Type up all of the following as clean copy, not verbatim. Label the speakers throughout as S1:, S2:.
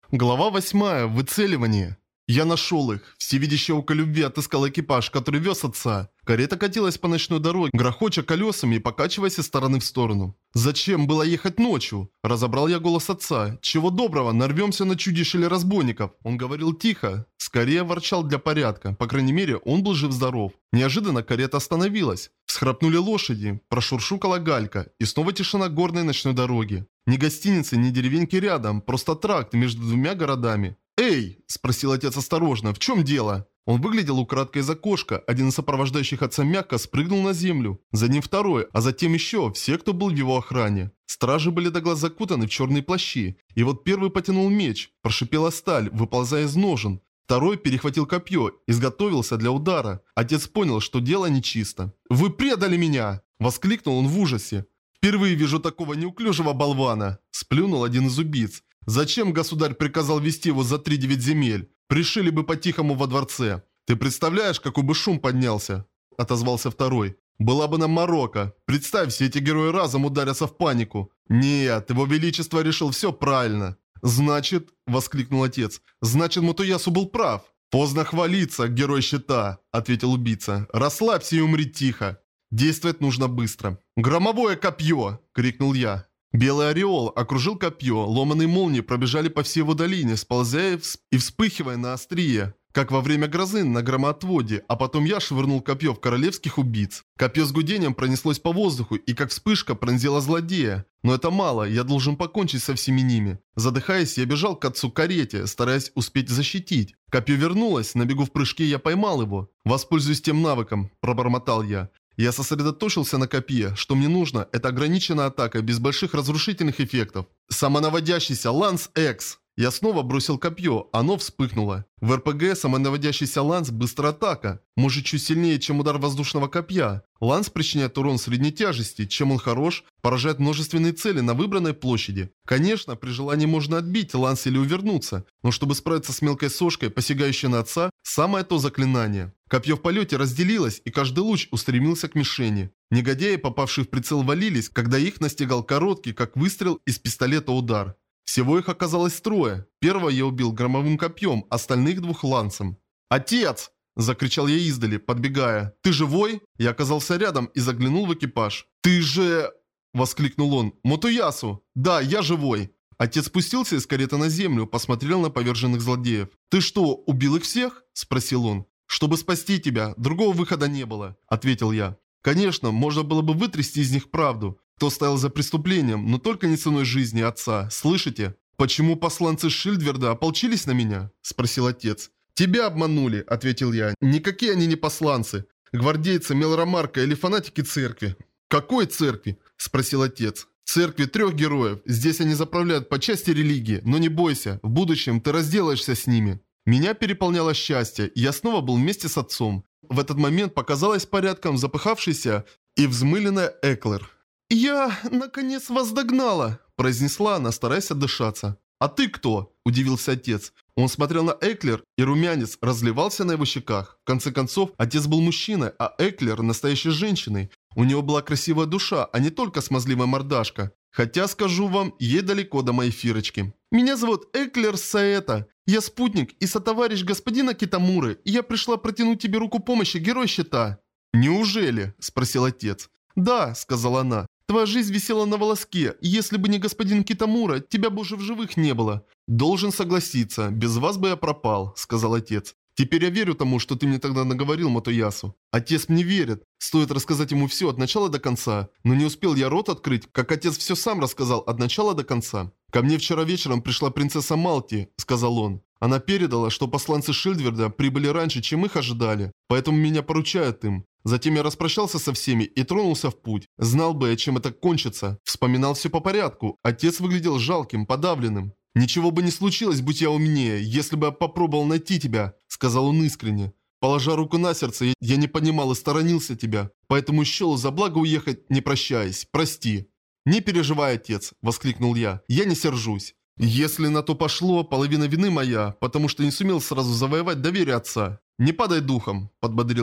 S1: Глава 8. Выцеливание. Я нашел их. Всевидящее око любви отыскал экипаж, который вез отца. Карета катилась по ночной дороге, грохоча колесами и покачиваясь из стороны в сторону. «Зачем было ехать ночью?» Разобрал я голос отца. «Чего доброго, нарвемся на чудищ или разбойников». Он говорил тихо. Скорее ворчал для порядка. По крайней мере, он был жив-здоров. Неожиданно карета остановилась. Всхрапнули лошади, прошуршукала галька, и снова тишина горной ночной дороги. Ни гостиницы, ни деревеньки рядом, просто тракт между двумя городами. «Эй!» – спросил отец осторожно. «В чем дело?» Он выглядел украдкой из окошка. Один из сопровождающих отца мягко спрыгнул на землю. За ним второй, а затем еще все, кто был в его охране. Стражи были до глаз закутаны в черные плащи. И вот первый потянул меч. Прошипела сталь, выползая из ножен. Второй перехватил копье, изготовился для удара. Отец понял, что дело нечисто. «Вы предали меня!» – воскликнул он в ужасе. «Впервые вижу такого неуклюжего болвана!» – сплюнул один из убийц. «Зачем государь приказал вести его за 3-9 земель? Пришили бы по-тихому во дворце. Ты представляешь, какой бы шум поднялся?» – отозвался второй. «Была бы нам морока. Представь, все эти герои разом ударятся в панику». «Нет, его величество решил все правильно». «Значит», – воскликнул отец, – «значит, Мотоясу был прав». «Поздно хвалиться, герой щита», – ответил убийца. «Расслабься и умри тихо. Действовать нужно быстро». «Громовое копье!» – крикнул я. Белый ореол окружил копье, ломаные молнии пробежали по всей его долине, сползая и вспыхивая на острие, как во время грозы на громоотводе, а потом я швырнул копье в королевских убийц. Копье с гудением пронеслось по воздуху и как вспышка пронзило злодея. Но это мало, я должен покончить со всеми ними. Задыхаясь, я бежал к отцу к карете, стараясь успеть защитить. Копье вернулось, на бегу в прыжке я поймал его. «Воспользуюсь тем навыком», – пробормотал я. Я сосредоточился на копье. Что мне нужно, это ограниченная атака без больших разрушительных эффектов. Самонаводящийся Ланс X. Я снова бросил копье, оно вспыхнуло. В РПГ самонаводящийся Ланс – быстрая атака. Может чуть сильнее, чем удар воздушного копья. Ланс причиняет урон средней тяжести. Чем он хорош? Поражает множественные цели на выбранной площади. Конечно, при желании можно отбить Ланс или увернуться. Но чтобы справиться с мелкой сошкой, посягающей на отца, самое то заклинание. Копье в полете разделилось, и каждый луч устремился к мишени. Негодяи, попавшие в прицел, валились, когда их настигал короткий, как выстрел из пистолета, удар. Всего их оказалось трое. Первого я убил громовым копьем, остальных двух лансом. «Отец!» – закричал я издали, подбегая. «Ты живой?» Я оказался рядом и заглянул в экипаж. «Ты же...» – воскликнул он. «Мотоясу!» «Да, я живой!» Отец спустился из кареты на землю, посмотрел на поверженных злодеев. «Ты что, убил их всех?» – спросил он. «Чтобы спасти тебя, другого выхода не было», – ответил я. Конечно, можно было бы вытрясти из них правду, кто стоял за преступлением, но только не ценой жизни отца, слышите? «Почему посланцы Шильдверда ополчились на меня?» – спросил отец. «Тебя обманули», – ответил я. «Никакие они не посланцы. Гвардейцы Мелромарка или фанатики церкви». «Какой церкви?» – спросил отец. «Церкви 3 героев. Здесь они заправляют по части религии, но не бойся, в будущем ты разделаешься с ними». Меня переполняло счастье, и я снова был вместе с отцом. В этот момент показалась порядком запыхавшаяся и взмыленная Эклер. «Я, наконец, вас догнала!» – произнесла она, стараясь отдышаться. «А ты кто?» – удивился отец. Он смотрел на Эклер, и румянец разливался на его щеках. В конце концов, отец был мужчиной, а Эклер – настоящей женщиной. У него была красивая душа, а не только смазливая мордашка. Хотя, скажу вам, ей далеко до моей Фирочки. «Меня зовут Эклер Саэта. Я спутник и сотоварищ господина Китамуры, и я пришла протянуть тебе руку помощи, герой щита». «Неужели?» – спросил отец. «Да», – сказала она. «Твоя жизнь висела на волоске, и если бы не господин Китамура, тебя бы уже в живых не было». «Должен согласиться, без вас бы я пропал», – сказал отец. «Теперь я верю тому, что ты мне тогда наговорил, Мотоясу». Отец мне верит. Стоит рассказать ему все от начала до конца. Но не успел я рот открыть, как отец все сам рассказал от начала до конца. «Ко мне вчера вечером пришла принцесса Малти», – сказал он. «Она передала, что посланцы Шильдверда прибыли раньше, чем их ожидали, поэтому меня поручают им». Затем я распрощался со всеми и тронулся в путь. Знал бы я, чем это кончится. Вспоминал все по порядку. Отец выглядел жалким, подавленным. «Ничего бы не случилось, будь я умнее, если бы я попробовал найти тебя», – сказал он искренне. «Положа руку на сердце, я не понимал и сторонился тебя, поэтому счел за благо уехать, не прощаясь. Прости». «Не переживай, отец», – воскликнул я. «Я не сержусь. Если на то пошло, половина вины моя, потому что не сумел сразу завоевать доверие отца». «Не падай духом», – подбодрил я.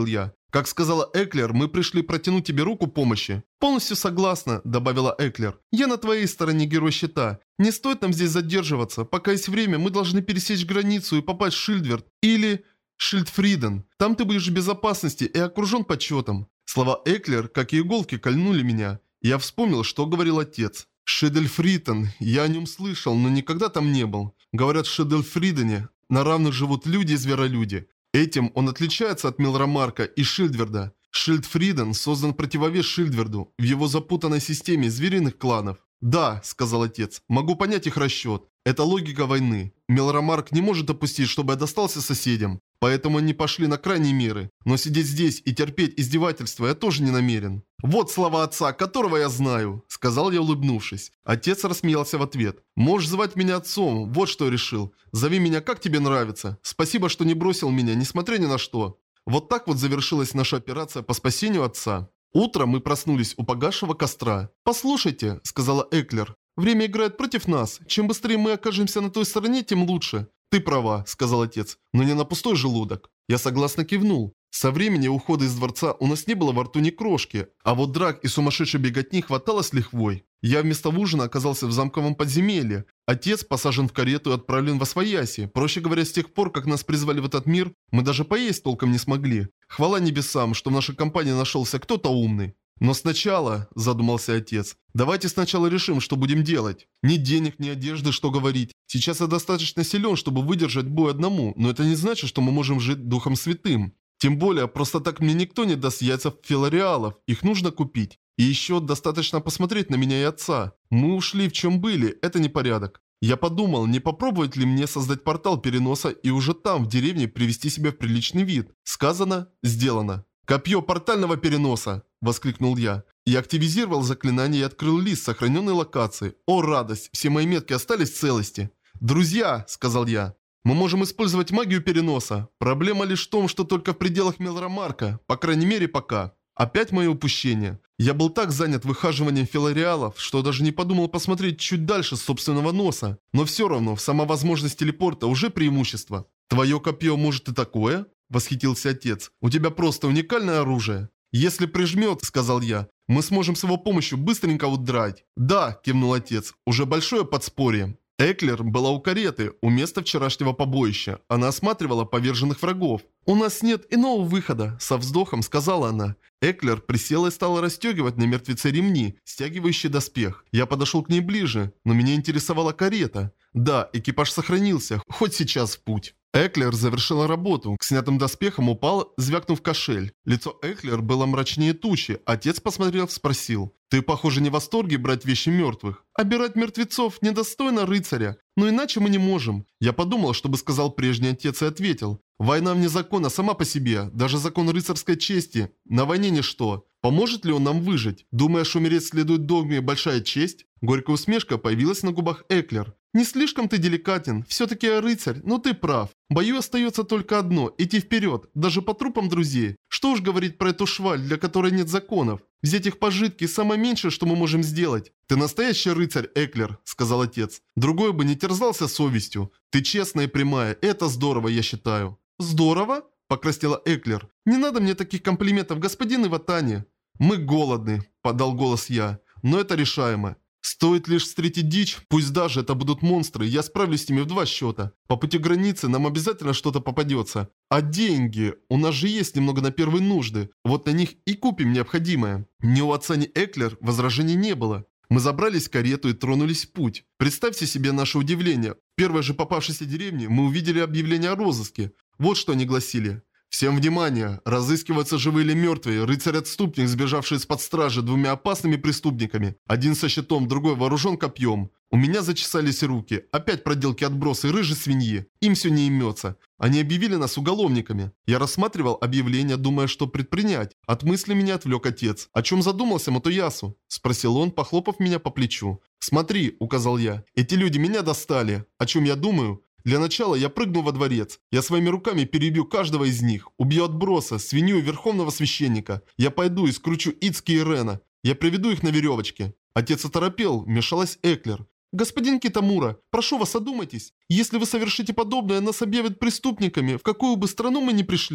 S1: Как сказала Эклер, мы пришли протянуть тебе руку помощи. Полностью согласна, добавила Эклер. Я на твоей стороне, герой щита. Не стоит нам здесь задерживаться. Пока есть время, мы должны пересечь границу и попасть в Шильдверд. Или Шильдфриден. Там ты будешь в безопасности и окружен почетом. Слова Эклер, как и иголки, кольнули меня. Я вспомнил, что говорил отец. Шидельфриден. Я о нем слышал, но никогда там не был. Говорят, в Шидельфридене на равных живут люди и зверолюди. Этим он отличается от Милрамарка и Шильдверда. Шильдфриден создан противовес Шильдверду в его запутанной системе звериных кланов. «Да», — сказал отец, — «могу понять их расчет. Это логика войны. Милрамарк не может допустить, чтобы я достался соседям. Поэтому они пошли на крайние меры. Но сидеть здесь и терпеть издевательства я тоже не намерен». «Вот слова отца, которого я знаю», — сказал я, улыбнувшись. Отец рассмеялся в ответ. «Можешь звать меня отцом, вот что я решил. Зови меня, как тебе нравится. Спасибо, что не бросил меня, несмотря ни на что». Вот так вот завершилась наша операция по спасению отца. Утром мы проснулись у погасшего костра. «Послушайте», — сказала Эклер, — «время играет против нас. Чем быстрее мы окажемся на той стороне, тем лучше». «Ты права», — сказал отец, — «но не на пустой желудок». Я согласно кивнул. Со времени ухода из дворца у нас не было во рту ни крошки, а вот драк и сумасшедшей беготни хватало с лихвой. Я вместо ужина оказался в замковом подземелье. Отец посажен в карету и отправлен во свояси. Проще говоря, с тех пор, как нас призвали в этот мир, мы даже поесть толком не смогли. Хвала небесам, что в нашей компании нашелся кто-то умный. «Но сначала», – задумался отец, – «давайте сначала решим, что будем делать. Ни денег, ни одежды, что говорить. Сейчас я достаточно силен, чтобы выдержать бой одному, но это не значит, что мы можем жить Духом Святым. Тем более, просто так мне никто не даст яйцев филариалов, их нужно купить. И еще достаточно посмотреть на меня и отца. Мы ушли в чем были, это не порядок». Я подумал, не попробовать ли мне создать портал переноса и уже там, в деревне, привести себя в приличный вид. Сказано, сделано. «Копье портального переноса!» – воскликнул я. Я активизировал заклинание и открыл лист сохраненной локации. О, радость! Все мои метки остались в целости. «Друзья!» – сказал я. «Мы можем использовать магию переноса. Проблема лишь в том, что только в пределах Милрамарка. По крайней мере, пока». Опять мое упущение. Я был так занят выхаживанием филариалов, что даже не подумал посмотреть чуть дальше собственного носа. Но все равно, сама возможность телепорта уже преимущество. «Твое копье может и такое?» – восхитился отец. «У тебя просто уникальное оружие». «Если прижмет», – сказал я, – «мы сможем с его помощью быстренько удрать». «Да», – кивнул отец, – «уже большое подспорье». Эклер была у кареты, у места вчерашнего побоища. Она осматривала поверженных врагов. «У нас нет иного выхода», – со вздохом сказала она. Эклер присела и стала расстегивать на мертвеце ремни, стягивающие доспех. Я подошел к ней ближе, но меня интересовала карета. Да, экипаж сохранился, хоть сейчас в путь. Эклер завершила работу. К снятым доспехам упал, звякнув кошель. Лицо Эклер было мрачнее тучи. Отец, посмотрев, спросил: «Ты, похоже, не в восторге брать вещи мертвых? Обирать мертвецов недостойно рыцаря. Но иначе мы не можем». Я подумал, чтобы сказал прежний отец, и ответил: «Война вне закона сама по себе. Даже закон рыцарской чести. На войне ничто. Поможет ли он нам выжить? Думаешь, умереть следует догме большая честь?» Горькая усмешка появилась на губах Эклер. «Не слишком ты деликатен. Все-таки я рыцарь, но ты прав. Бою остается только одно – идти вперед, даже по трупам друзей. Что уж говорить про эту шваль, для которой нет законов. Взять их пожитки – самое меньшее, что мы можем сделать». «Ты настоящий рыцарь, Эклер», – сказал отец. «Другой бы не терзался совестью. Ты честная и прямая. Это здорово, я считаю». «Здорово?» – покраснела Эклер. «Не надо мне таких комплиментов, господин Иватани». «Мы голодны», – подал голос я. «Но это решаемо. Стоит лишь встретить дичь, пусть даже это будут монстры, я справлюсь с ними в 2 счета. По пути границы нам обязательно что-то попадется. А деньги? У нас же есть немного на первые нужды. Вот на них и купим необходимое». Ни у отца, ни Эклер возражений не было. Мы забрались в карету и тронулись в путь. Представьте себе наше удивление. В первой же попавшейся деревне мы увидели объявление о розыске. Вот что они гласили. «Всем внимание! Разыскиваются живые или мертвые, рыцарь-отступник, сбежавший из-под стражи 2 опасными преступниками. Один со щитом, другой вооружен копьем». У меня зачесались руки. Опять проделки отбросы рыжей свиньи. Им все не имется. Они объявили нас уголовниками. Я рассматривал объявление, думая, что предпринять. От мысли меня отвлек отец. «О чем задумался, Мотоясу?» – спросил он, похлопав меня по плечу. «Смотри», – указал я. «Эти люди меня достали. О чем я думаю?» Для начала я прыгну во дворец. Я своими руками перебью каждого из них. Убью отброса, свинью и верховного священника. Я пойду и скручу Ицки и Рена. Я приведу их на веревочке». Отец оторопел, вмешалась Эклер. «Господин Китамура, прошу вас, одумайтесь. Если вы совершите подобное, нас объявят преступниками, в какую бы страну мы ни пришли».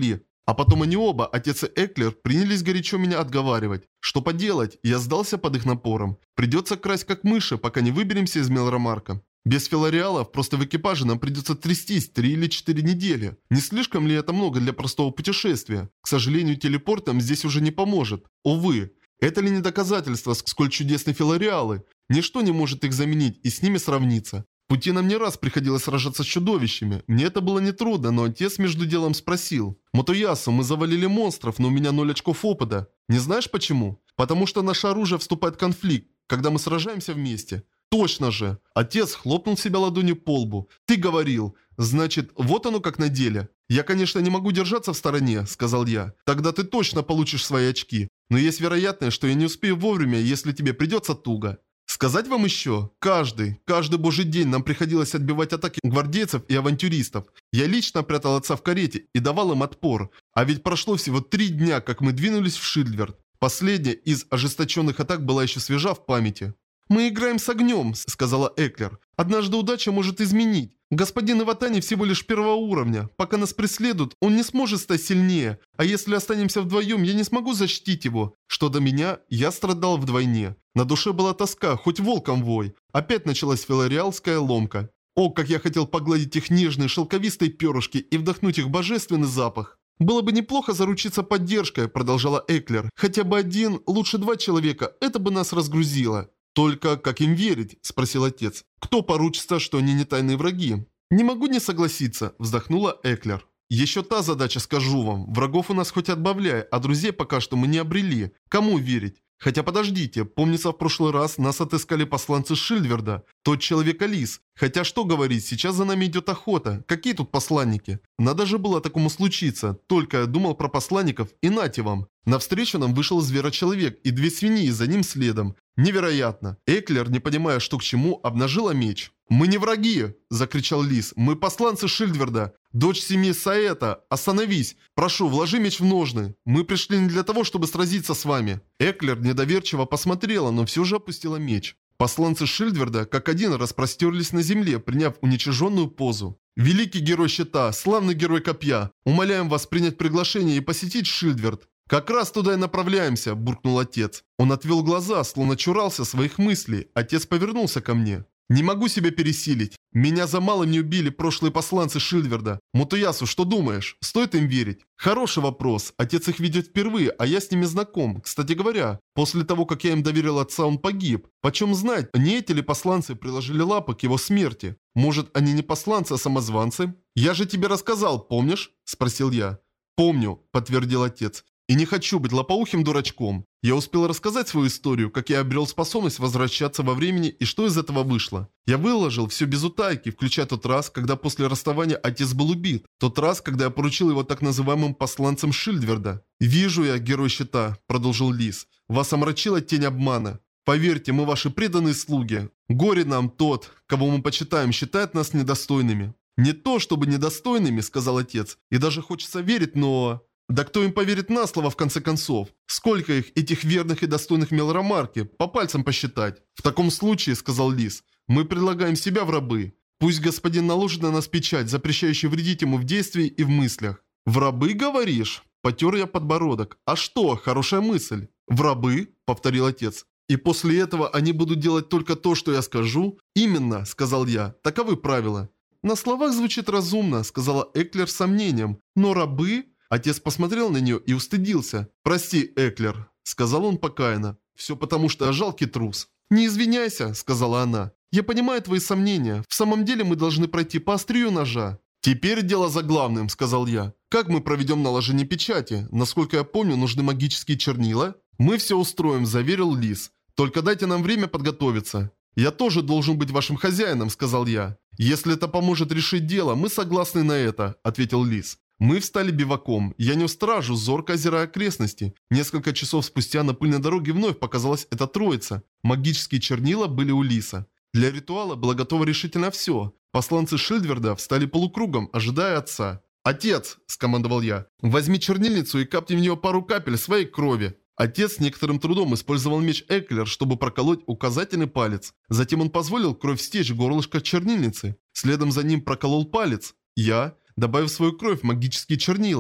S1: А потом они оба, отец и Эклер, принялись горячо меня отговаривать. Что поделать, я сдался под их напором. Придется красть как мыши, пока не выберемся из Мелромарка. Без филариалов просто в экипаже нам придется трястись 3 или 4 недели. Не слишком ли это много для простого путешествия? К сожалению, телепортом здесь уже не поможет. Увы. Это ли не доказательство, сколь чудесны филариалы? Ничто не может их заменить и с ними сравниться. В пути нам не раз приходилось сражаться с чудовищами. Мне это было нетрудно, но отец между делом спросил. «Мотоясу, мы завалили монстров, но у меня 0 очков опыта. Не знаешь почему? Потому что наше оружие вступает в конфликт, когда мы сражаемся вместе». «Точно же!» Отец хлопнул себя ладонью по лбу. «Ты говорил! Значит, вот оно как на деле!» «Я, конечно, не могу держаться в стороне», — сказал я. «Тогда ты точно получишь свои очки. Но есть вероятность, что я не успею вовремя, если тебе придется туго». Сказать вам еще? Каждый божий день нам приходилось отбивать атаки гвардейцев и авантюристов. Я лично прятал отца в карете и давал им отпор. А ведь прошло всего 3 дня, как мы двинулись в Шильдверд. Последняя из ожесточенных атак была еще свежа в памяти. «Мы играем с огнем», — сказала Эклер. «Однажды удача может изменить. Господин Иватани всего лишь 1-го уровня. Пока нас преследуют, он не сможет стать сильнее. А если останемся вдвоем, я не смогу защитить его. Что до меня, я страдал вдвойне. На душе была тоска, хоть волком вой. Опять началась филариалская ломка. О, как я хотел погладить их нежные шелковистые перышки и вдохнуть их божественный запах. «Было бы неплохо заручиться поддержкой», — продолжала Эклер. «Хотя бы 1, лучше 2 человека, это бы нас разгрузило». «Только как им верить?» – спросил отец. «Кто поручится, что они не тайные враги?» «Не могу не согласиться», – вздохнула Эклер. «Еще та задача, скажу вам. Врагов у нас хоть отбавляй, а друзей пока что мы не обрели. Кому верить? Хотя подождите, помнится, в прошлый раз нас отыскали посланцы Шильдверда. Тот человек-лис. Хотя что говорить, сейчас за нами идет охота. Какие тут посланники? Надо же было такому случиться. Только я думал про посланников, и нате вам. Навстречу нам вышел зверочеловек и 2 свиньи за ним следом. Невероятно. Эклер, не понимая, что к чему, обнажила меч. «Мы не враги!» – закричал лис. «Мы посланцы Шильдверда. Дочь семьи Саэта, остановись! Прошу, вложи меч в ножны. Мы пришли не для того, чтобы сразиться с вами». Эклер недоверчиво посмотрела, но все же опустила меч. Посланцы Шильдверда как один распростерлись на земле, приняв уничиженную позу. «Великий герой щита, славный герой копья, умоляем вас принять приглашение и посетить Шильдверд». «Как раз туда и направляемся», – буркнул отец. Он отвел глаза, словно чурался своих мыслей. Отец повернулся ко мне. «Не могу себя пересилить. Меня за малым не убили прошлые посланцы Шильдверда. Мотоясу, что думаешь? Стоит им верить?» «Хороший вопрос. Отец их видит впервые, а я с ними знаком. Кстати говоря, после того, как я им доверил отца, он погиб. Почем знать, не эти ли посланцы приложили лапы к его смерти? Может, они не посланцы, а самозванцы?» «Я же тебе рассказал, помнишь?» – спросил я. «Помню», – подтвердил отец. «И не хочу быть лопоухим дурачком. Я успел рассказать свою историю, как я обрел способность возвращаться во времени и что из этого вышло. Я выложил все без утайки, включая тот раз, когда после расставания отец был убит. Тот раз, когда я поручил его так называемым посланцам Шильдверда. «Вижу я, герой щита», – продолжил лис. «Вас омрачила тень обмана. Поверьте, мы ваши преданные слуги. Горе нам тот, кого мы почитаем, считает нас недостойными». «Не то чтобы недостойными», – сказал отец. «И даже хочется верить, но...» «Да кто им поверит на слово в конце концов? Сколько их, этих верных и достойных Мелромарки, по пальцам посчитать?» «В таком случае», — сказал лис, — «мы предлагаем себя в рабы. Пусть господин наложит на нас печать, запрещающую вредить ему в действии и в мыслях». «В рабы, говоришь?» Потер я подбородок. «А что, хорошая мысль». «В рабы?» — повторил отец. «И после этого они будут делать только то, что я скажу?» «Именно», — сказал я, — «таковы правила». «На словах звучит разумно», — сказала Эклер с сомнением. «Но рабы...» Отец посмотрел на нее и устыдился. «Прости, Эклер», — сказал он покаянно. «Все потому, что я жалкий трус». «Не извиняйся», — сказала она. «Я понимаю твои сомнения. В самом деле мы должны пройти по острию ножа». «Теперь дело за главным», — сказал я. «Как мы проведем наложение печати? Насколько я помню, нужны магические чернила?» «Мы все устроим», — заверил лис. «Только дайте нам время подготовиться». «Я тоже должен быть вашим хозяином», — сказал я. «Если это поможет решить дело, мы согласны на это», — ответил лис. Мы встали биваком. Я нес стражу, зорко озирая окрестности. Несколько часов спустя на пыльной дороге вновь показалась эта троица. Магические чернила были у лиса. Для ритуала было готово решительно все. Посланцы Шильдверда встали полукругом, ожидая отца. «Отец!» – скомандовал я. «Возьми чернильницу и капни в нее пару капель своей крови». Отец с некоторым трудом использовал меч Эклер, чтобы проколоть указательный палец. Затем он позволил кровь стечь в горлышко чернильницы. Следом за ним проколол палец. Я... добавив свою кровь в магические чернила.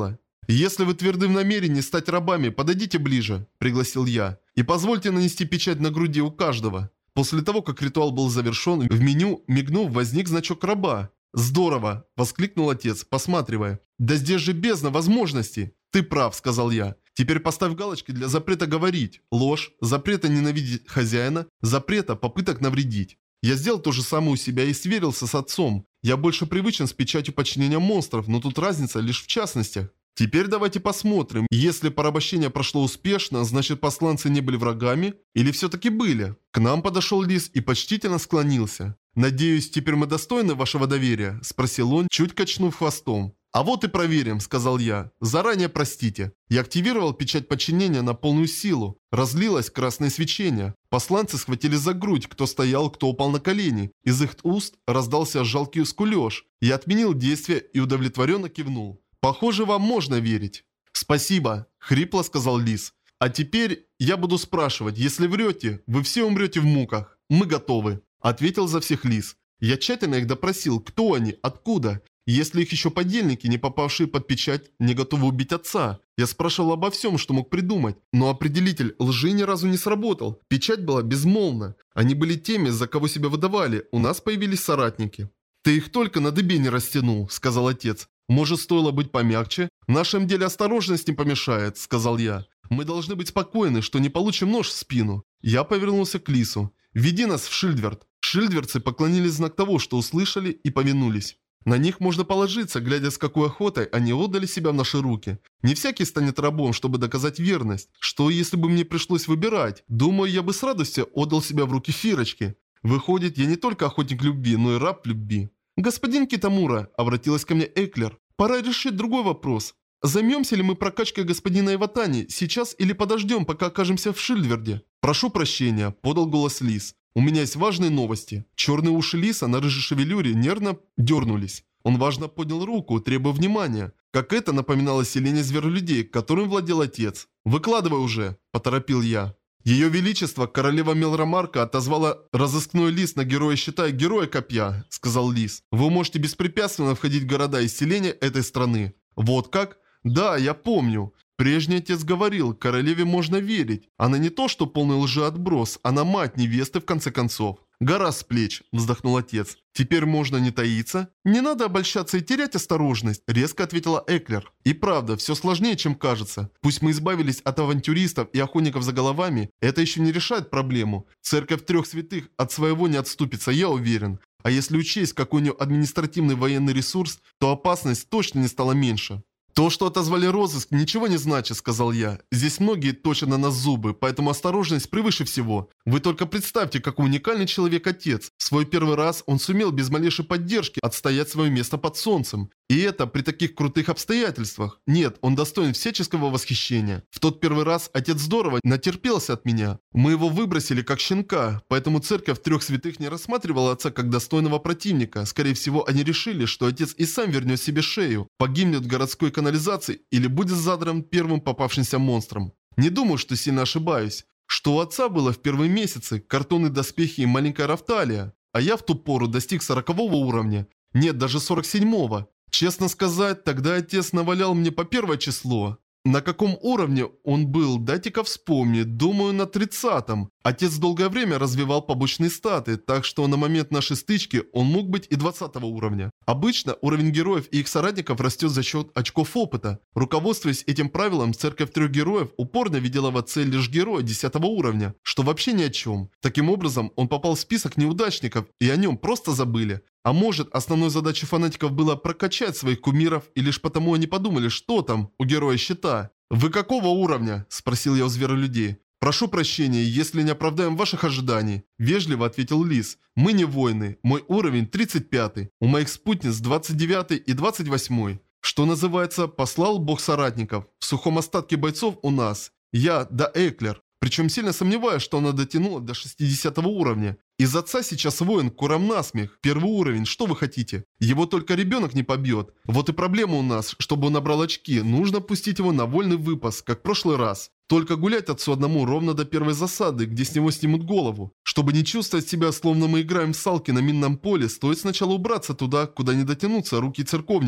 S1: «Если вы тверды в намерении стать рабами, подойдите ближе», – пригласил я. «И позвольте нанести печать на груди у каждого». После того, как ритуал был завершен, в меню, мигнув, возник значок раба. «Здорово!» – воскликнул отец, посматривая. «Да здесь же бездна возможностей!» «Ты прав», – сказал я. «Теперь поставь галочки для запрета говорить, ложь, запрета ненавидеть хозяина, запрета попыток навредить». Я сделал то же самое у себя и сверился с отцом. Я больше привычен с печатью подчинения монстров, но тут разница лишь в частностях. Теперь давайте посмотрим, если порабощение прошло успешно, значит посланцы не были врагами? Или все-таки были? К нам подошел лис и почтительно склонился. «Надеюсь, теперь мы достойны вашего доверия?» – спросил он, чуть качнув хвостом. «А вот и проверим», – сказал я. «Заранее простите». Я активировал печать подчинения на полную силу. Разлилось красное свечение. Посланцы схватили за грудь, кто стоял, кто упал на колени. Из их уст раздался жалкий скулеж. Я отменил действие и удовлетворенно кивнул. «Похоже, вам можно верить». «Спасибо», – хрипло сказал лис. «А теперь я буду спрашивать, если врете, вы все умрете в муках. Мы готовы», – ответил за всех лис. Я тщательно их допросил, кто они, откуда. Если их еще подельники, не попавшие под печать, не готовы убить отца. Я спрашивал обо всем, что мог придумать. Но определитель лжи ни разу не сработал. Печать была безмолвна. Они были теми, за кого себя выдавали. У нас появились соратники. «Ты их только на дыбе не растянул», – сказал отец. «Может, стоило быть помягче? В нашем деле осторожность не помешает», – сказал я. «Мы должны быть спокойны, что не получим нож в спину». Я повернулся к лису. «Веди нас в Шильдверд». Шильдвердцы поклонились в знак того, что услышали, и повинулись. На них можно положиться, глядя с какой охотой они отдали себя в наши руки. Не всякий станет рабом, чтобы доказать верность. Что, если бы мне пришлось выбирать? Думаю, я бы с радостью отдал себя в руки Фирочки. Выходит, я не только охотник любви, но и раб любви. «Господин Китамура», — обратилась ко мне Эклер, — «пора решить другой вопрос. Займемся ли мы прокачкой господина Иватани сейчас или подождем, пока окажемся в Шильдверде?» «Прошу прощения», — подал голос лис. «У меня есть важные новости». Черные уши лиса на рыжей шевелюре нервно дернулись. Он важно поднял руку, требуя внимания. Как это напоминало селение зверолюдей, которым владел отец. «Выкладывай уже», – поторопил я. Ее Величество, королева Мелромарка, отозвала разыскной лист на героя щита и героя копья, сказал лис. «Вы можете беспрепятственно входить в города и селения этой страны». «Вот как?» «Да, я помню. Прежний отец говорил, королеве можно верить. Она не то что полный лжеотброс, она мать невесты в конце концов». «Гора с плеч», – вздохнул отец. «Теперь можно не таиться?» «Не надо обольщаться и терять осторожность», – резко ответила Эклер. «И правда, все сложнее, чем кажется. Пусть мы избавились от авантюристов и охотников за головами, это еще не решает проблему. Церковь трех святых от своего не отступится, я уверен. А если учесть, какой у нее административный военный ресурс, то опасность точно не стала меньше». «То, что отозвали розыск, ничего не значит», — сказал я. «Здесь многие точат на нас зубы, поэтому осторожность превыше всего. Вы только представьте, какой уникальный человек отец. В свой первый раз он сумел без малейшей поддержки отстоять свое место под солнцем. И это при таких крутых обстоятельствах. Нет, он достоин всяческого восхищения. В тот первый раз отец здорово натерпелся от меня. Мы его выбросили как щенка, поэтому церковь трех святых не рассматривала отца как достойного противника. Скорее всего, они решили, что отец и сам вернет себе шею, погибнет в городской канализации или будет задран первым попавшимся монстром. Не думаю, что сильно ошибаюсь. Что у отца было в первые месяцы? Картонные доспехи и маленькая Рафталия. А я в ту пору достиг 40-го уровня. Нет, даже 47-го. Честно сказать, тогда отец навалял мне по первое число. На каком уровне он был, дайте-ка вспомнить, думаю, на 30-м. Отец долгое время развивал побочные статы, так что на момент нашей стычки он мог быть и 20 уровня. Обычно уровень героев и их соратников растет за счет очков опыта. Руководствуясь этим правилом, церковь трех героев упорно видела в отце лишь героя 10 уровня, что вообще ни о чем. Таким образом, он попал в список неудачников, и о нем просто забыли. А может, основной задачей фанатиков было прокачать своих кумиров, и лишь потому они подумали, что там у героя щита. «Вы какого уровня?» – спросил я у зверолюдей. «Прошу прощения, если не оправдаем ваших ожиданий», – вежливо ответил лис. «Мы не воины. Мой уровень 35-й. У моих спутниц 29-й и 28-й. Что называется, послал бог соратников. В сухом остатке бойцов у нас. Я да Эклер. Причем сильно сомневаюсь, что она дотянула до 60 уровня. Из отца сейчас воин курам насмех. Первый уровень, что вы хотите? Его только ребенок не побьет. Вот и проблема у нас, чтобы он набрал очки, нужно пустить его на вольный выпас, как в прошлый раз. Только гулять отцу одному ровно до первой засады, где с него снимут голову. Чтобы не чувствовать себя, словно мы играем в салки на минном поле, стоит сначала убраться туда, куда не дотянутся руки церковников.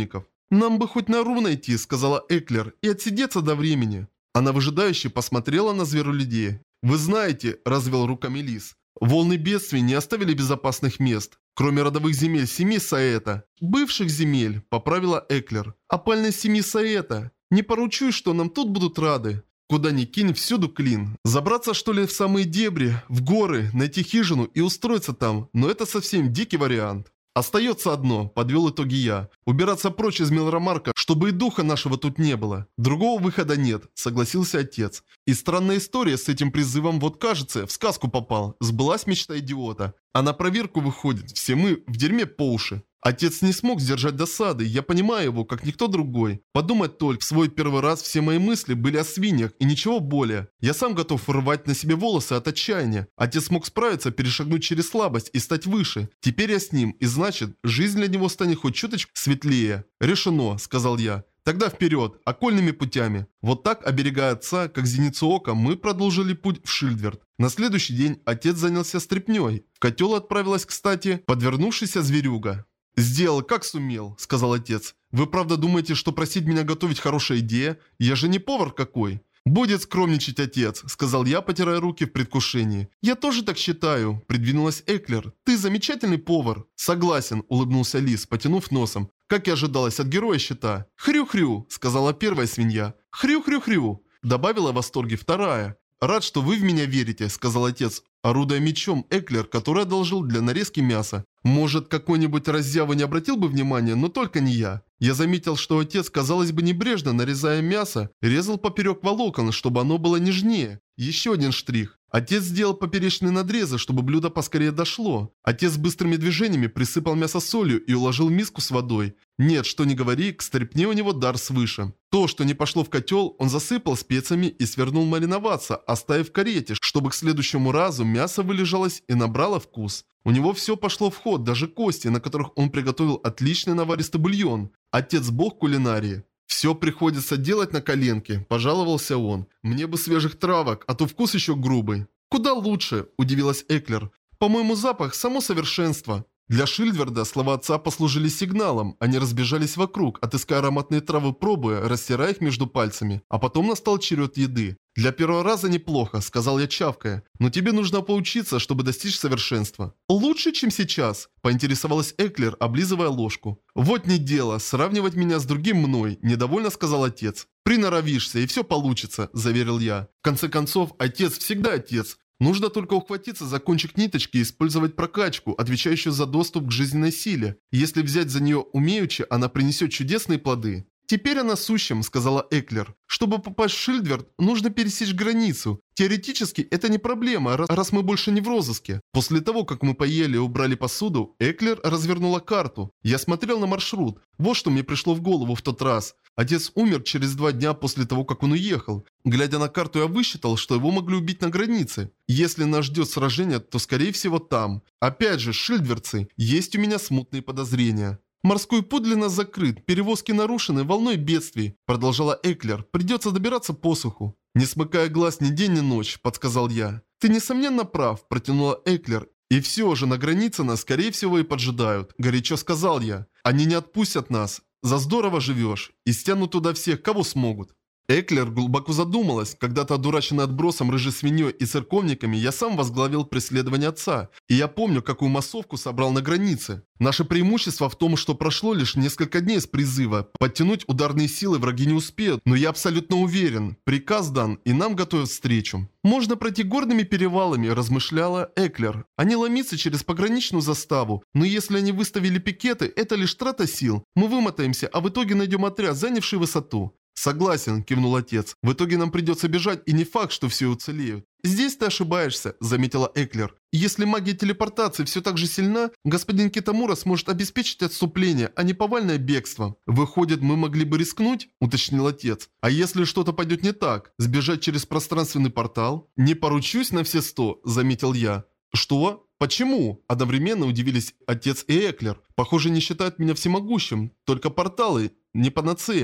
S1: «Нам бы хоть нору найти», — сказала Эклер, — «и отсидеться до времени». Она выжидающе посмотрела на зверолюдей. «Вы знаете», — развел руками Лис, — «волны бедствий не оставили безопасных мест, кроме родовых земель семьи Саэта». «Бывших земель», — поправила Эклер. «Опальной семьи Саэта. Не поручусь, что нам тут будут рады». Куда ни кинь, всюду клин. Забраться что ли в самые дебри, в горы, найти хижину и устроиться там, но это совсем дикий вариант. Остается одно, подвел итоги я. Убираться прочь из Милрамарка, чтобы и духа нашего тут не было. Другого выхода нет, согласился отец. И странная история с этим призывом, вот кажется, в сказку попал. Сбылась мечта идиота. А на проверку выходит, все мы в дерьме по уши. Отец не смог сдержать досады, я понимаю его, как никто другой. Подумать только, в свой первый раз все мои мысли были о свиньях и ничего более. Я сам готов рвать на себе волосы от отчаяния. Отец смог справиться, перешагнуть через слабость и стать выше. Теперь я с ним, и значит, жизнь для него станет хоть чуточку светлее. «Решено», — сказал я. «Тогда вперед, окольными путями». Вот так, оберегая отца, как зеницу ока, мы продолжили путь в Шильдверд. На следующий день отец занялся стряпнёй. В котел отправилась, кстати, подвернувшаяся зверюга. «Сделал, как сумел», — сказал отец. «Вы правда думаете, что просить меня готовить хорошая идея? Я же не повар какой». «Будет скромничать отец», — сказал я, потирая руки в предвкушении. «Я тоже так считаю», — придвинулась Эклер. «Ты замечательный повар». «Согласен», — улыбнулся Лис, потянув носом. «Как и ожидалось от героя щита». «Хрю-хрю», — сказала первая свинья. «Хрю-хрю-хрю», — добавила в восторге вторая. «Рад, что вы в меня верите», — сказал отец, орудуя мечом Эклер, который одолжил для нарезки мяса. «Может, какой-нибудь раззява не обратил бы внимания, но только не я». Я заметил, что отец, казалось бы, небрежно, нарезая мясо, резал поперек волокон, чтобы оно было нежнее. Еще один штрих. Отец сделал поперечные надрезы, чтобы блюдо поскорее дошло. Отец быстрыми движениями присыпал мясо солью и уложил миску с водой. Нет, что ни говори, к стряпне у него дар свыше. То, что не пошло в котел, он засыпал специями и свернул мариноваться, оставив в карете, чтобы к следующему разу мясо вылежалось и набрало вкус. У него все пошло в ход, даже кости, на которых он приготовил отличный наваристый бульон. Отец бог кулинарии. «Все приходится делать на коленке», – пожаловался он. «Мне бы свежих травок, а то вкус еще грубый». «Куда лучше», – удивилась Эклер. «По-моему, запах – само совершенство». Для Шильдверда слова отца послужили сигналом. Они разбежались вокруг, отыская ароматные травы, пробуя, растирая их между пальцами. А потом настал черед еды. «Для первого раза неплохо», – сказал я, чавкая. «Но тебе нужно поучиться, чтобы достичь совершенства». «Лучше, чем сейчас», – поинтересовалась Эклер, облизывая ложку. «Вот не дело, сравнивать меня с другим мной», – недовольно сказал отец. «Приноровишься, и все получится», – заверил я. В конце концов, отец всегда отец. Нужно только ухватиться за кончик ниточки и использовать прокачку, отвечающую за доступ к жизненной силе. Если взять за нее умеючи, она принесет чудесные плоды. «Теперь о насущем», — сказала Эклер. «Чтобы попасть в Шильдверд, нужно пересечь границу. Теоретически это не проблема, раз мы больше не в розыске». После того, как мы поели и убрали посуду, Эклер развернула карту. Я смотрел на маршрут. Вот что мне пришло в голову в тот раз. Отец умер через 2 дня после того, как он уехал. Глядя на карту, я высчитал, что его могли убить на границе. Если нас ждет сражение, то скорее всего там. Опять же, шильдверцы, есть у меня смутные подозрения. «Морской путь для нас закрыт, перевозки нарушены волной бедствий», – продолжала Эклер. «Придется добираться по суху». «Не смыкая глаз ни день, ни ночь», – подсказал я. «Ты несомненно прав», – протянула Эклер. «И все же на границе нас, скорее всего, и поджидают», – горячо сказал я. «Они не отпустят нас. За здорово живешь. И стянут туда всех, кого смогут». Эклер глубоко задумалась. Когда-то одураченный отбросом рыжей свиньей и церковниками, я сам возглавил преследование отца. И я помню, какую массовку собрал на границе. Наше преимущество в том, что прошло лишь несколько дней с призыва. Подтянуть ударные силы враги не успеют, но я абсолютно уверен. Приказ дан, и нам готовят встречу. «Можно пройти горными перевалами», – размышляла Эклер. «Они ломиться через пограничную заставу. Но если они выставили пикеты, это лишь трата сил. Мы вымотаемся, а в итоге найдем отряд, занявший высоту». «Согласен», – кивнул отец. «В итоге нам придется бежать, и не факт, что все уцелеют». «Здесь ты ошибаешься», – заметила Эклер. «Если магия телепортации все так же сильна, господин Китамура сможет обеспечить отступление, а не повальное бегство». «Выходит, мы могли бы рискнуть?» – уточнил отец. «А если что-то пойдет не так? Сбежать через пространственный портал?» «Не поручусь на все 100», – заметил я. «Что? Почему?» – одновременно удивились отец и Эклер. «Похоже, не считают меня всемогущим. Только порталы – не панацея».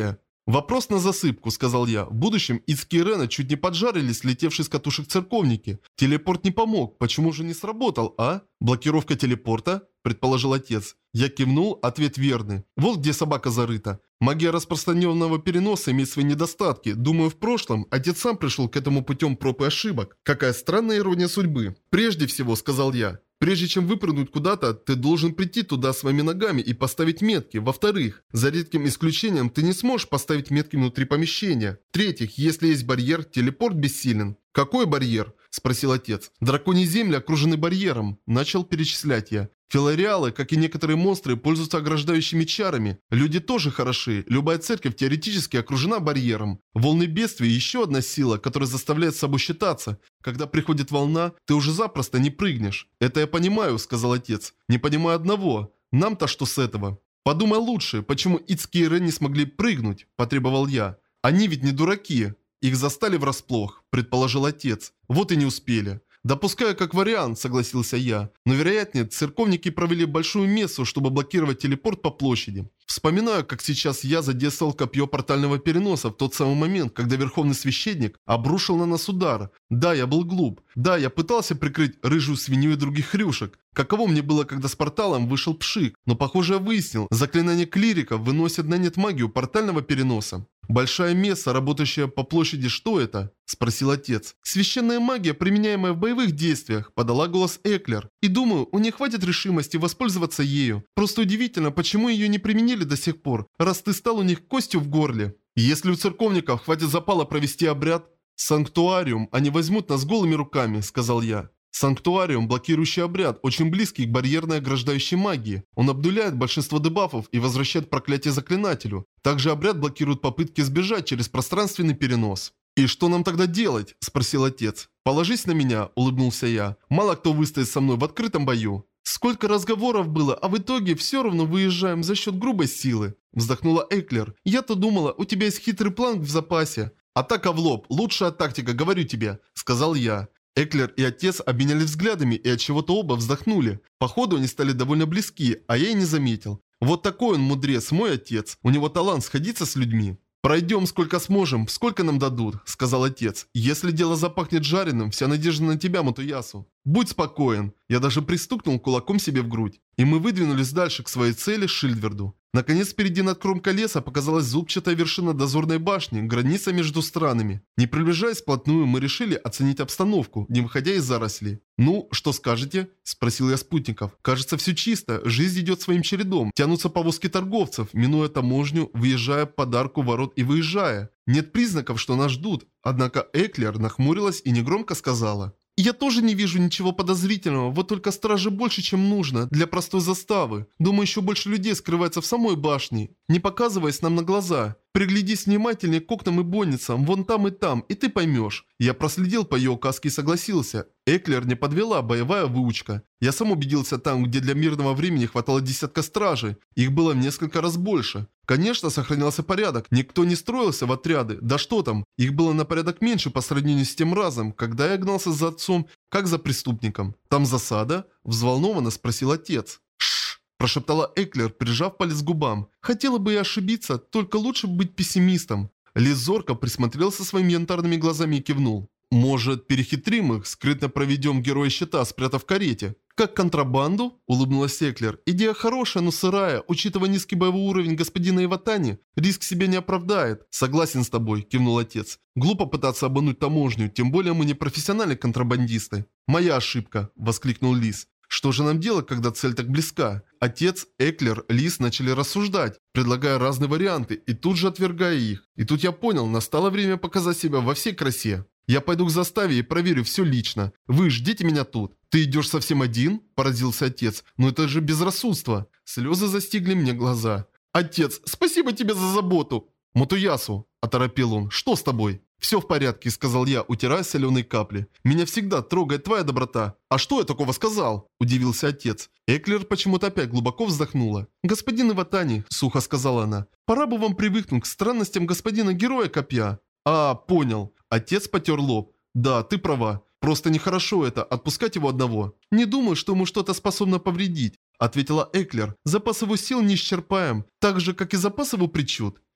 S1: «Вопрос на засыпку», — сказал я. В будущем Ицки и Рена чуть не поджарили слетевшие с катушек церковники. Телепорт не помог. Почему же не сработал, а? Блокировка телепорта? Предположил отец. Я кивнул, ответ верный. Вот где собака зарыта. Магия распространенного переноса имеет свои недостатки. Думаю, в прошлом отец сам пришел к этому путем проб и ошибок. Какая странная ирония судьбы. Прежде всего, сказал я. Прежде чем выпрыгнуть куда-то, ты должен прийти туда своими ногами и поставить метки. Во-вторых, за редким исключением, ты не сможешь поставить метки внутри помещения. В-третьих, если есть барьер, телепорт бессилен. «Какой барьер?» – спросил отец. «Драконьи земли окружены барьером», – начал перечислять я. Филариалы, как и некоторые монстры, пользуются ограждающими чарами. Люди тоже хороши. Любая церковь теоретически окружена барьером. Волны бедствия – еще одна сила, которая заставляет с собой считаться. Когда приходит волна, ты уже запросто не прыгнешь. «Это я понимаю», – сказал отец. «Не понимаю одного. Нам-то что с этого?» «Подумай лучше, почему Ицки и Рен не смогли прыгнуть?» – потребовал я. «Они ведь не дураки». «Их застали врасплох», – предположил отец. «Вот и не успели». «Допускаю как вариант», – согласился я. «Но вероятнее, церковники провели большую мессу, чтобы блокировать телепорт по площади. Вспоминаю, как сейчас я задействовал копье портального переноса в тот самый момент, когда верховный священник обрушил на нас удар. Да, я был глуп. Да, я пытался прикрыть рыжую свинью и других хрюшек. Каково мне было, когда с порталом вышел Пшик, но похоже я выяснил, заклинание клириков выносит на нет магию портального переноса. «Большая месса, работающая по площади, что это?» – спросил отец. «Священная магия, применяемая в боевых действиях», – подала голос Эклер. «И думаю, у них хватит решимости воспользоваться ею. Просто удивительно, почему ее не применили до сих пор, раз ты стал у них костью в горле. Если у церковников хватит запала провести обряд...» «Санктуариум, они возьмут нас голыми руками», – сказал я. Санктуариум – блокирующий обряд, очень близкий к барьерной ограждающей магии. Он обнуляет большинство дебафов и возвращает проклятие заклинателю. Также обряд блокирует попытки сбежать через пространственный перенос. «И что нам тогда делать?» – спросил отец. «Положись на меня», – улыбнулся я. «Мало кто выстоит со мной в открытом бою». «Сколько разговоров было, а в итоге все равно выезжаем за счет грубой силы», – вздохнула Эклер. «Я-то думала, у тебя есть хитрый план в запасе». «Атака в лоб – лучшая тактика, говорю тебе», – сказал я. Эклер и отец обменялись взглядами и от чего-то оба вздохнули. Походу они стали довольно близки, а я и не заметил. Вот такой он мудрец, мой отец. У него талант сходиться с людьми. «Пройдем сколько сможем, сколько нам дадут», — сказал отец. «Если дело запахнет жареным, вся надежда на тебя, Мотоясу. Будь спокоен». Я даже пристукнул кулаком себе в грудь. И мы выдвинулись дальше к своей цели, Шильдверду. Наконец, впереди над кромкой леса показалась зубчатая вершина дозорной башни, граница между странами. Не приближаясь вплотную, мы решили оценить обстановку, не выходя из зарослей. «Ну, что скажете?» – спросил я спутников. «Кажется, все чисто, жизнь идет своим чередом. Тянутся повозки торговцев, минуя таможню, выезжая по подарку ворот и выезжая. Нет признаков, что нас ждут». Однако Эклер нахмурилась и негромко сказала: «Я тоже не вижу ничего подозрительного, вот только стражи больше, чем нужно для простой заставы. Думаю, еще больше людей скрывается в самой башне, не показываясь нам на глаза. Приглядись внимательнее к окнам и бойницам, вон там, и ты поймешь». Я проследил по ее указке и согласился. Эклер не подвела, боевая выучка. Я сам убедился там, где для мирного времени хватало десятка стражей. Их было в несколько раз больше. Конечно, сохранялся порядок, никто не строился в отряды, да что там, их было на порядок меньше по сравнению с тем разом, когда я гнался за отцом, как за преступником. «Там засада?» – взволнованно спросил отец. «Шшш!» – прошептала Эклер, прижав палец к губам. «Хотела бы я ошибиться, только лучше быть пессимистом». Лис зорко присмотрелся своими янтарными глазами и кивнул. «Может, перехитрим их, скрытно проведем героя щита, спрятав в карете?» «Как контрабанду?» – улыбнулась Эклер. «Идея хорошая, но сырая. Учитывая низкий боевой уровень господина Иватани, риск себя не оправдает». «Согласен с тобой», – кивнул отец. «Глупо пытаться обмануть таможню, тем более мы не профессиональные контрабандисты». «Моя ошибка», – воскликнул Лис. «Что же нам делать, когда цель так близка?» Отец, Эклер, Лис начали рассуждать, предлагая разные варианты и тут же отвергая их. И тут я понял, настало время показать себя во всей красе. «Я пойду к заставе и проверю все лично. Вы ждите меня тут». «Ты идешь совсем один?» – поразился отец. «Но это же безрассудство». Слезы застигли мне глаза. «Отец, спасибо тебе за заботу!» «Мотоясу!» – оторопел он. «Что с тобой?» «Все в порядке», – сказал я, утирая соленые капли. «Меня всегда трогает твоя доброта». «А что я такого сказал?» – удивился отец. Эклер почему-то опять глубоко вздохнула. «Господин Иватани», – сухо сказала она, – «пора бы вам привыкнуть к странностям господина Героя Копья». «А, понял». Отец потер лоб. «Да, ты права. Просто нехорошо это, отпускать его одного». «Не думаю, что ему что-то способно повредить», – ответила Эклер. «Запас его сил неисчерпаем, так же, как и запас его причуд».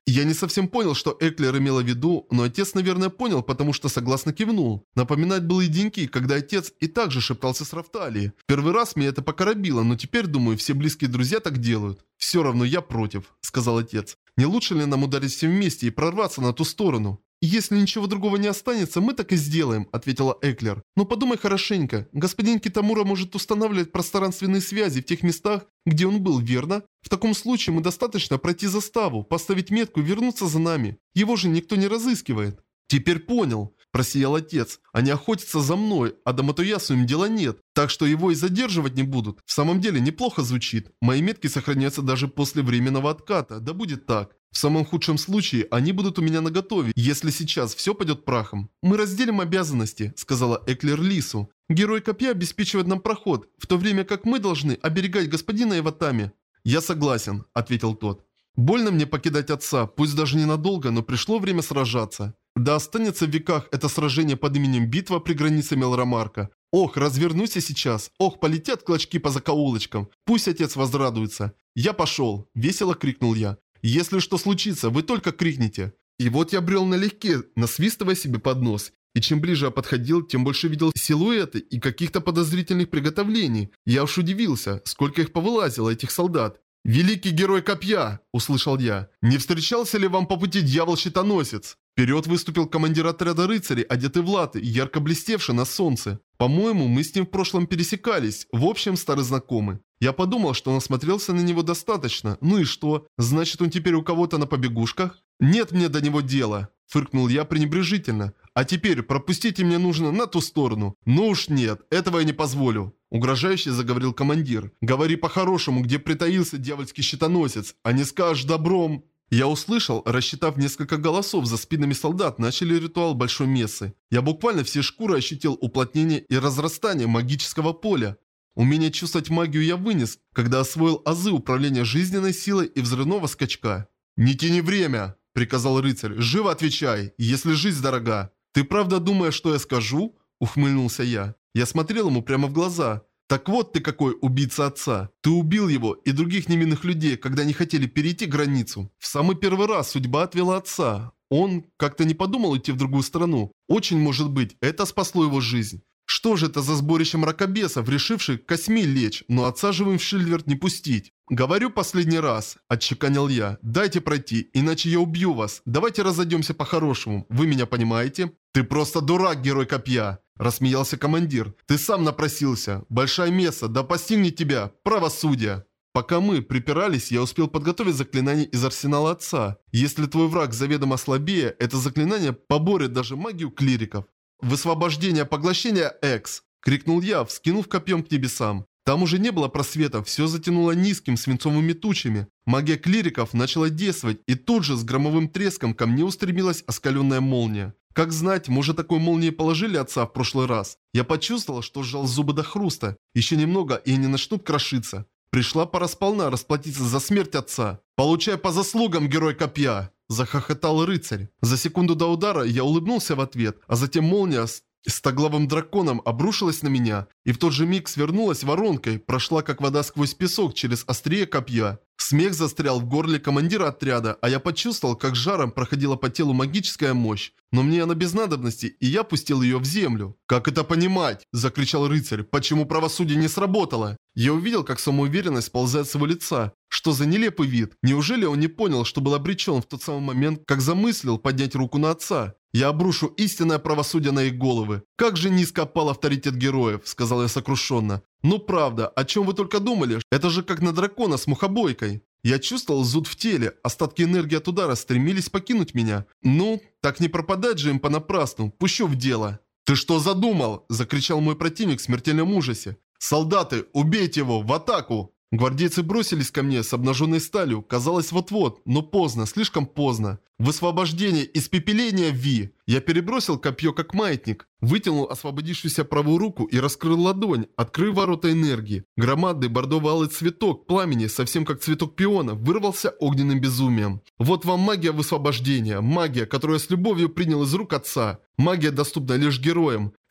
S1: Я не совсем понял, что Эклер имела в виду, но отец, наверное, понял, потому что согласно кивнул. Напоминать былые деньки, когда отец и так же шептался с Рафталией. Первый раз меня это покоробило, но теперь, думаю, все близкие друзья так делают. «Все равно я против», — сказал отец. «Не лучше ли нам ударить все вместе и прорваться на ту сторону?» «Если ничего другого не останется, мы так и сделаем», — ответила Эклер. «Но подумай хорошенько. Господин Китамура может устанавливать пространственные связи в тех местах, где он был, верно? В таком случае мы достаточно пройти заставу, поставить метку и вернуться за нами. Его же никто не разыскивает». «Теперь понял», – просиял отец. «Они охотятся за мной, а до Мотоясу им дела нет, так что его и задерживать не будут. В самом деле неплохо звучит. Мои метки сохраняются даже после временного отката, да будет так. В самом худшем случае они будут у меня наготове, если сейчас все пойдет прахом». «Мы разделим обязанности», – сказала Эклер Лису. «Герой копья обеспечивает нам проход, в то время как мы должны оберегать господина Иватами». «Я согласен», – ответил тот. «Больно мне покидать отца, пусть даже ненадолго, но пришло время сражаться. Да останется в веках это сражение под именем «Битва при границе Мелромарка». Ох, развернусь я сейчас. Ох, полетят клочки по закоулочкам. Пусть отец возрадуется. «Я пошел», – весело крикнул я. «Если что случится, вы только крикните». И вот я брел налегке, насвистывая себе под нос. И чем ближе я подходил, тем больше видел силуэты и каких-то подозрительных приготовлений. Я уж удивился, сколько их повылазило, этих солдат. «Великий герой копья!» – услышал я. «Не встречался ли вам по пути дьявол-щитоносец?» Вперед выступил командир отряда рыцарей, одетый в латы, ярко блестевший на солнце. По-моему, мы с ним в прошлом пересекались, в общем, старый знакомый. Я подумал, что он осмотрелся на него достаточно. Ну и что? Значит, он теперь у кого-то на побегушках? «Нет мне до него дела», – фыркнул я пренебрежительно. «А теперь пропустите мне нужно на ту сторону». «Ну уж нет, этого я не позволю», – угрожающе заговорил командир. «Говори по-хорошему, где притаился дьявольский щитоносец, а не скажешь добром». Я услышал, рассчитав несколько голосов за спинами солдат, начали ритуал большой мессы. Я буквально всей шкурой ощутил уплотнение и разрастание магического поля. Умение чувствовать магию я вынес, когда освоил азы управления жизненной силой и взрывного скачка. «Не тяни время!» – приказал рыцарь. «Живо отвечай, если жизнь дорога!» «Ты правда думаешь, что я скажу?» – ухмыльнулся я. Я смотрел ему прямо в глаза. «Так вот ты какой убийца отца. Ты убил его и других невинных людей, когда они хотели перейти границу. В самый первый раз судьба отвела отца. Он как-то не подумал идти в другую страну. Очень может быть, это спасло его жизнь. Что же это за сборище мракобесов, решивших косьми лечь, но отца живым в Шильверт не пустить? «Говорю последний раз», – отчеканил я. «Дайте пройти, иначе я убью вас. Давайте разойдемся по-хорошему. Вы меня понимаете?» «Ты просто дурак, герой копья», – рассмеялся командир. «Ты сам напросился. Большая месса, да постигнет тебя правосудие». Пока мы припирались, я успел подготовить заклинание из арсенала отца. Если твой враг заведомо слабее, это заклинание поборет даже магию клириков. «Высвобождение поглощения Экс!» – крикнул я, вскинув копьем к небесам. Там уже не было просветов, все затянуло низким свинцовыми тучами. Магия клириков начала действовать, и тут же с громовым треском ко мне устремилась оскаленная молния. Как знать, может, такой молнией положили отца в прошлый раз. Я почувствовал, что сжал зубы до хруста. Еще немного, и они начнут крошиться. Пришла пора сполна расплатиться за смерть отца. «Получай по заслугам, герой копья!» – захохотал рыцарь. За секунду до удара я улыбнулся в ответ, а затем молния с стоглавым драконом обрушилась на меня, и в тот же миг свернулась воронкой, прошла как вода сквозь песок через острие копья. Смех застрял в горле командира отряда, а я почувствовал, как жаром проходила по телу магическая мощь. Но мне она без надобности, и я пустил ее в землю. «Как это понимать?» – закричал рыцарь. «Почему правосудие не сработало?» Я увидел, как самоуверенность сползает с его лица. Что за нелепый вид? Неужели он не понял, что был обречен в тот самый момент, как замыслил поднять руку на отца? «Я обрушу истинное правосудие на их головы. Как же низко пал авторитет героев», – сказал я сокрушенно. «Ну правда, о чем вы только думали? Это же как на дракона с мухобойкой». Я чувствовал зуд в теле, остатки энергии от удара стремились покинуть меня. Ну, так не пропадать же им понапрасну, пущу в дело. «Ты что задумал?» – закричал мой противник в смертельном ужасе. «Солдаты, убейте его, в атаку!» Гвардейцы бросились ко мне с обнаженной сталью, казалось вот-вот, но поздно, слишком поздно. Высвобождение, испепеление Ви. Я перебросил копье как маятник, вытянул освободившуюся правую руку и раскрыл ладонь, открыв ворота энергии. Громадный бордово-алый цветок пламени, совсем как цветок пиона, вырвался огненным безумием. Вот вам магия высвобождения, магия, которую я с любовью принял из рук отца. Магия доступна лишь героям.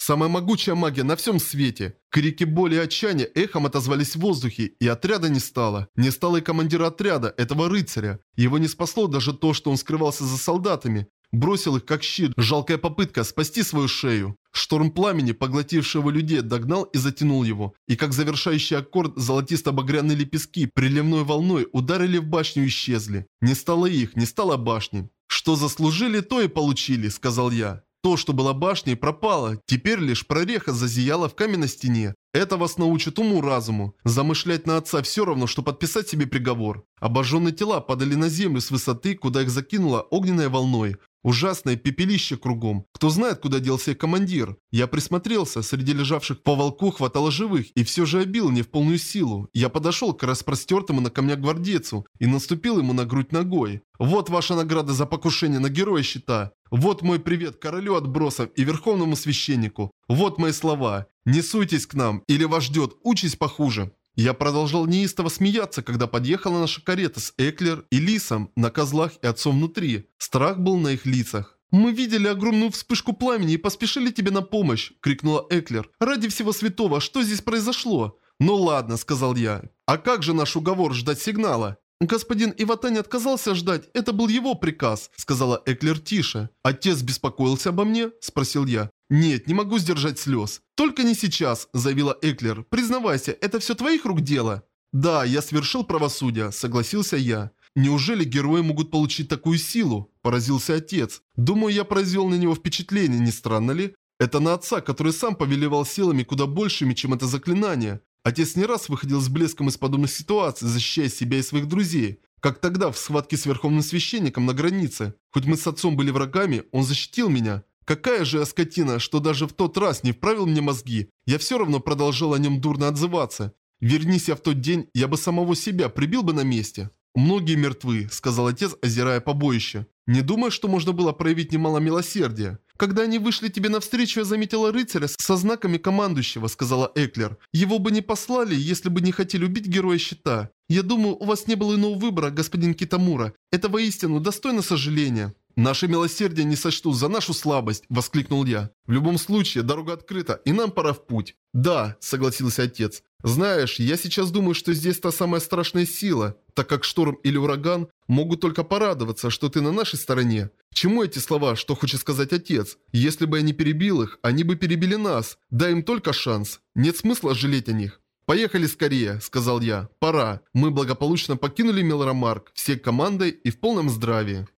S1: Самая могучая магия на всем свете. Крики боли и отчаяния эхом отозвались в воздухе, и отряда не стало. Не стало и командира отряда, этого рыцаря. Его не спасло даже то, что он скрывался за солдатами. Бросил их как щит, жалкая попытка спасти свою шею. Шторм пламени, поглотивший его людей, догнал и затянул его. И как завершающий аккорд, золотисто-багряные лепестки приливной волной ударили в башню и исчезли. Не стало их, не стало башни. «Что заслужили, то и получили», — сказал я. То, что было башней, пропало. Теперь лишь прореха зазияла в каменной стене. Это вас научит уму-разуму. Замышлять на отца все равно, что подписать себе приговор. Обожженные тела падали на землю с высоты, куда их закинуло огненной волной. Ужасное пепелище кругом. Кто знает, куда делся их командир. Я присмотрелся, среди лежавших по волку хватало живых, и все же обил не в полную силу. Я подошел к распростертому на камнях гвардейцу и наступил ему на грудь ногой. Вот ваша награда за покушение на героя щита. Вот мой привет королю отбросов и верховному священнику. Вот мои слова. Не суйтесь к нам, или вас ждет участь похуже. Я продолжал неистово смеяться, когда подъехала наша карета с Эклер и Лисом на козлах и отцом внутри. Страх был на их лицах. «Мы видели огромную вспышку пламени и поспешили тебе на помощь!» – крикнула Эклер. «Ради всего святого, что здесь произошло?» «Ну ладно», – сказал я. «А как же наш уговор ждать сигнала?» «Господин Иватани отказался ждать, это был его приказ», – сказала Эклер тише. «Отец беспокоился обо мне?» – спросил я. «Нет, не могу сдержать слез». «Только не сейчас», – заявила Эклер. «Признавайся, это все твоих рук дело?» «Да, я совершил правосудие», – согласился я. «Неужели герои могут получить такую силу?» – поразился отец. «Думаю, я произвел на него впечатление, не странно ли? Это на отца, который сам повелевал силами куда большими, чем это заклинание. Отец не раз выходил с блеском из подобных ситуаций, защищая себя и своих друзей. Как тогда, в схватке с верховным священником на границе. Хоть мы с отцом были врагами, он защитил меня. Какая же я скотина, что даже в тот раз не вправил мне мозги. Я все равно продолжал о нем дурно отзываться. Вернись я в тот день, я бы самого себя прибил бы на месте». «Многие мертвы», — сказал отец, озирая побоище. «Не думаю, что можно было проявить немало милосердия». «Когда они вышли тебе навстречу, я заметила рыцаря со знаками командующего», — сказала Эклер. «Его бы не послали, если бы не хотели убить героя щита. Я думаю, у вас не было иного выбора, господин Китамура. Это воистину достойно сожаления». «Наше милосердие не сочтут за нашу слабость», – воскликнул я. «В любом случае, дорога открыта, и нам пора в путь». «Да», – согласился отец. «Знаешь, я сейчас думаю, что здесь та самая страшная сила, так как шторм или ураган могут только порадоваться, что ты на нашей стороне». К чему эти слова, что хочет сказать отец? Если бы я не перебил их, они бы перебили нас. Дай им только шанс. Нет смысла жалеть о них. «Поехали скорее», – сказал я. «Пора». Мы благополучно покинули Мелромарк, всей командой и в полном здравии.